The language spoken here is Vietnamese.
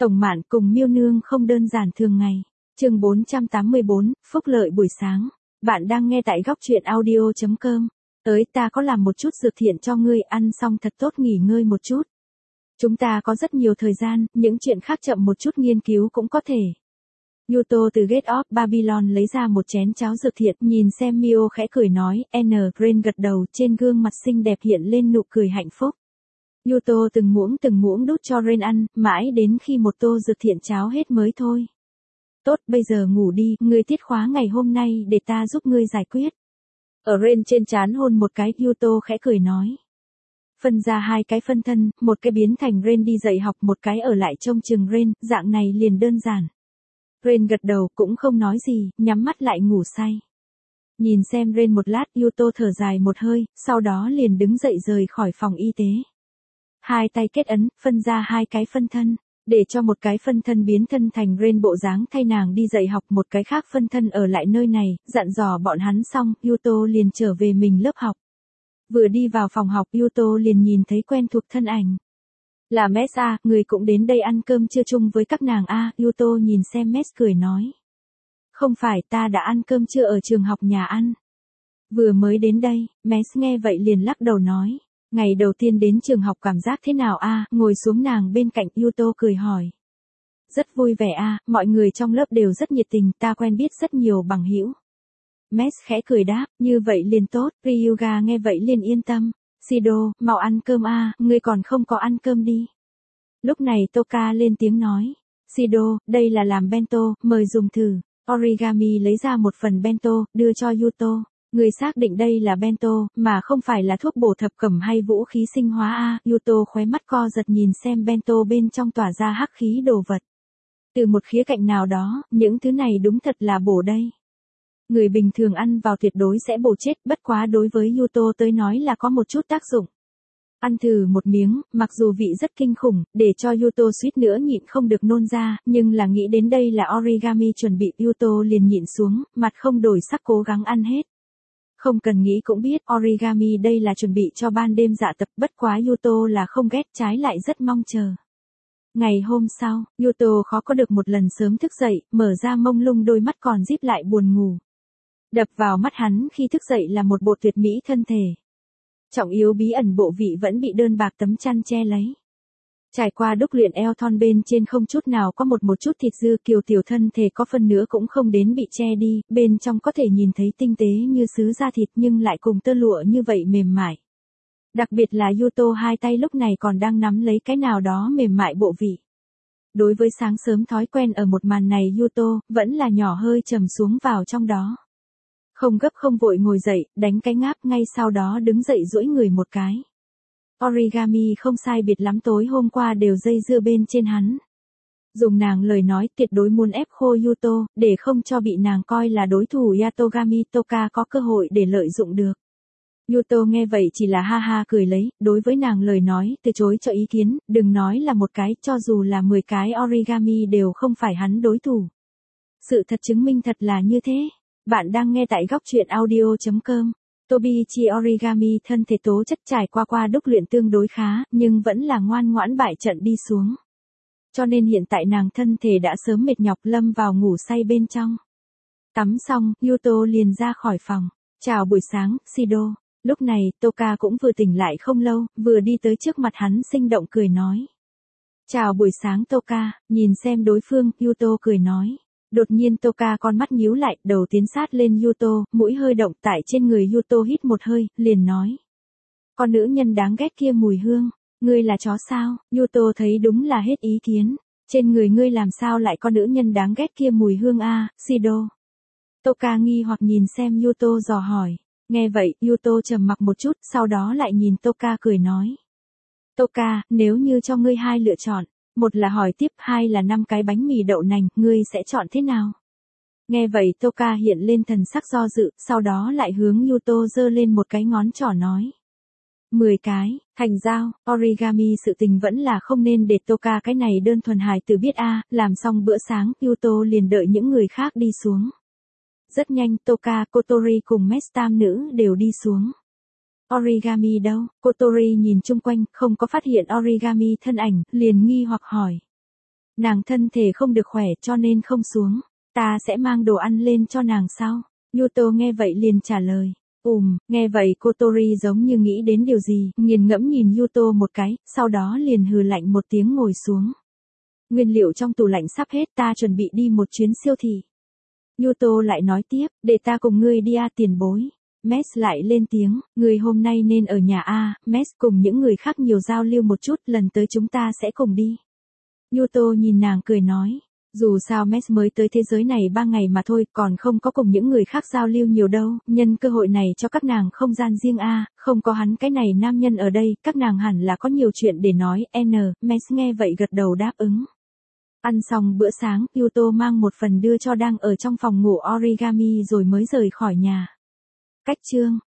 Tổng Mạn cùng Miêu Nương không đơn giản thường ngày. Chương 484, phúc lợi buổi sáng. Bạn đang nghe tại góc truyện audio.com. Tới, ta có làm một chút dược thiện cho ngươi, ăn xong thật tốt nghỉ ngơi một chút. Chúng ta có rất nhiều thời gian, những chuyện khác chậm một chút nghiên cứu cũng có thể. Yuto từ Gate of Babylon lấy ra một chén cháo dược thiện, nhìn xem Mio khẽ cười nói, Ren gật đầu, trên gương mặt xinh đẹp hiện lên nụ cười hạnh phúc. Yuto từng muỗng đút cho Ren ăn, mãi đến khi một tô dược thiện cháo hết mới thôi. Tốt, bây giờ ngủ đi, ngươi tiết khóa ngày hôm nay để ta giúp ngươi giải quyết. Ở Ren trên trán hôn một cái, Yuto khẽ cười nói. Phân ra hai cái phân thân, một cái biến thành Ren đi dạy học, một cái ở lại trông chừng Ren, dạng này liền đơn giản. Ren gật đầu, cũng không nói gì, nhắm mắt lại ngủ say. Nhìn xem Ren một lát, Yuto thở dài một hơi, sau đó liền đứng dậy rời khỏi phòng y tế. Hai tay kết ấn, phân ra hai cái phân thân, để cho một cái phân thân biến thân thành Ren bộ dáng thay nàng đi dạy học, một cái khác phân thân ở lại nơi này, dặn dò bọn hắn xong, Yuto liền trở về mình lớp học. Vừa đi vào phòng học, Yuto liền nhìn thấy quen thuộc thân ảnh. Là Mess à, người cũng đến đây ăn cơm trưa chung với các nàng à, Yuto nhìn xem Mess cười nói. Không phải, ta đã ăn cơm trưa ở trường học nhà ăn. Vừa mới đến đây, Mess nghe vậy liền lắc đầu nói. Ngày đầu tiên đến trường học cảm giác thế nào à, ngồi xuống nàng bên cạnh, Yuto cười hỏi. Rất vui vẻ à, mọi người trong lớp đều rất nhiệt tình, ta quen biết rất nhiều bằng hữu. Mess khẽ cười đáp, như vậy liền tốt, Ryuga nghe vậy liền yên tâm. Shido, mau ăn cơm à, ngươi còn không có ăn cơm đi. Lúc này Toka lên tiếng nói. Shido, đây là làm bento, mời dùng thử. Origami lấy ra một phần bento, đưa cho Yuto. Người xác định đây là bento, mà không phải là thuốc bổ thập cẩm hay vũ khí sinh hóa a. Yuto khóe mắt co giật nhìn xem bento bên trong tỏa ra hắc khí đồ vật. Từ một khía cạnh nào đó, những thứ này đúng thật là bổ đây. Người bình thường ăn vào tuyệt đối sẽ bổ chết, bất quá đối với Yuto tới nói là có một chút tác dụng. Ăn thử một miếng, mặc dù vị rất kinh khủng, để cho Yuto suýt nữa nhịn không được nôn ra, nhưng là nghĩ đến đây là Origami chuẩn bị, Yuto liền nhịn xuống, mặt không đổi sắc cố gắng ăn hết. Không cần nghĩ cũng biết, Origami đây là chuẩn bị cho ban đêm dạ tập, bất quá Yuto là không ghét, trái lại rất mong chờ. Ngày hôm sau, Yuto khó có được một lần sớm thức dậy, mở ra mông lung đôi mắt còn díp lại buồn ngủ. Đập vào mắt hắn khi thức dậy là một bộ tuyệt mỹ thân thể. Trọng yếu bí ẩn bộ vị vẫn bị đơn bạc tấm chăn che lấy. Trải qua đúc luyện eo thon bên trên không chút nào có một chút thịt dư, kiều tiểu thân thể có phần nữa cũng không đến bị che đi, bên trong có thể nhìn thấy tinh tế như sứ da thịt nhưng lại cùng tơ lụa như vậy mềm mại. Đặc biệt là Yuto hai tay lúc này còn đang nắm lấy cái nào đó mềm mại bộ vị. Đối với sáng sớm thói quen ở một màn này, Yuto vẫn là nhỏ hơi trầm xuống vào trong đó. Không gấp không vội ngồi dậy, đánh cái ngáp, ngay sau đó đứng dậy duỗi người một cái. Origami không sai biệt lắm tối hôm qua đều dây dưa bên trên hắn. Dùng nàng lời nói, tuyệt đối muốn ép khô Yuto, để không cho bị nàng coi là đối thủ Yatogami Toka có cơ hội để lợi dụng được. Yuto nghe vậy chỉ là ha ha cười lấy, đối với nàng lời nói, từ chối cho ý kiến, đừng nói là một cái, cho dù là 10 cái Origami đều không phải hắn đối thủ. Sự thật chứng minh thật là như thế. Bạn đang nghe tại góc truyện audio.com. Tobiichi Origami thân thể tố chất trải qua đúc luyện tương đối khá, nhưng vẫn là ngoan ngoãn bại trận đi xuống. Cho nên hiện tại nàng thân thể đã sớm mệt nhọc lâm vào ngủ say bên trong. Tắm xong, Yuto liền ra khỏi phòng. Chào buổi sáng, Shido. Lúc này, Toka cũng vừa tỉnh lại không lâu, vừa đi tới trước mặt hắn sinh động cười nói. Chào buổi sáng Toka, nhìn xem đối phương, Yuto cười nói. Đột nhiên Toka con mắt nhíu lại, đầu tiến sát lên Yuto, mũi hơi động, tại trên người Yuto hít một hơi, liền nói. Con nữ nhân đáng ghét kia mùi hương, ngươi là chó sao? Yuto thấy đúng là hết ý kiến. Trên người ngươi làm sao lại có nữ nhân đáng ghét kia mùi hương a, Shido? Toka nghi hoặc nhìn xem Yuto dò hỏi. Nghe vậy, Yuto trầm mặc một chút, sau đó lại nhìn Toka cười nói. Toka, nếu như cho ngươi hai lựa chọn. Một là hỏi tiếp, hai là 5 cái bánh mì đậu nành, ngươi sẽ chọn thế nào? Nghe vậy Toka hiện lên thần sắc do dự, sau đó lại hướng Yuto giơ lên một cái ngón trỏ nói. 10 cái, thành giao, Origami sự tình vẫn là không nên để Toka cái này đơn thuần hài tử biết a. Làm xong bữa sáng, Yuto liền đợi những người khác đi xuống. Rất nhanh, Toka, Kotori cùng Mess tam nữ đều đi xuống. Origami đâu? Kotori nhìn chung quanh, không có phát hiện Origami thân ảnh, liền nghi hoặc hỏi. Nàng thân thể không được khỏe cho nên không xuống. Ta sẽ mang đồ ăn lên cho nàng sau. Yuto nghe vậy liền trả lời. Nghe vậy Kotori giống như nghĩ đến điều gì, nghiền ngẫm nhìn Yuto một cái, sau đó liền hừ lạnh một tiếng ngồi xuống. Nguyên liệu trong tủ lạnh sắp hết, ta chuẩn bị đi một chuyến siêu thị. Yuto lại nói tiếp, để ta cùng ngươi đi tiền bối. Mes lại lên tiếng, ngươi hôm nay nên ở nhà Mes cùng những người khác nhiều giao lưu một chút, lần tới chúng ta sẽ cùng đi. Yuto nhìn nàng cười nói, dù sao Mes mới tới thế giới này 3 ngày mà thôi, còn không có cùng những người khác giao lưu nhiều đâu, nhân cơ hội này cho các nàng không gian riêng không có hắn cái này nam nhân ở đây, các nàng hẳn là có nhiều chuyện để nói, Mes nghe vậy gật đầu đáp ứng. Ăn xong bữa sáng, Yuto mang một phần đưa cho đang ở trong phòng ngủ Origami rồi mới rời khỏi nhà. Cách chương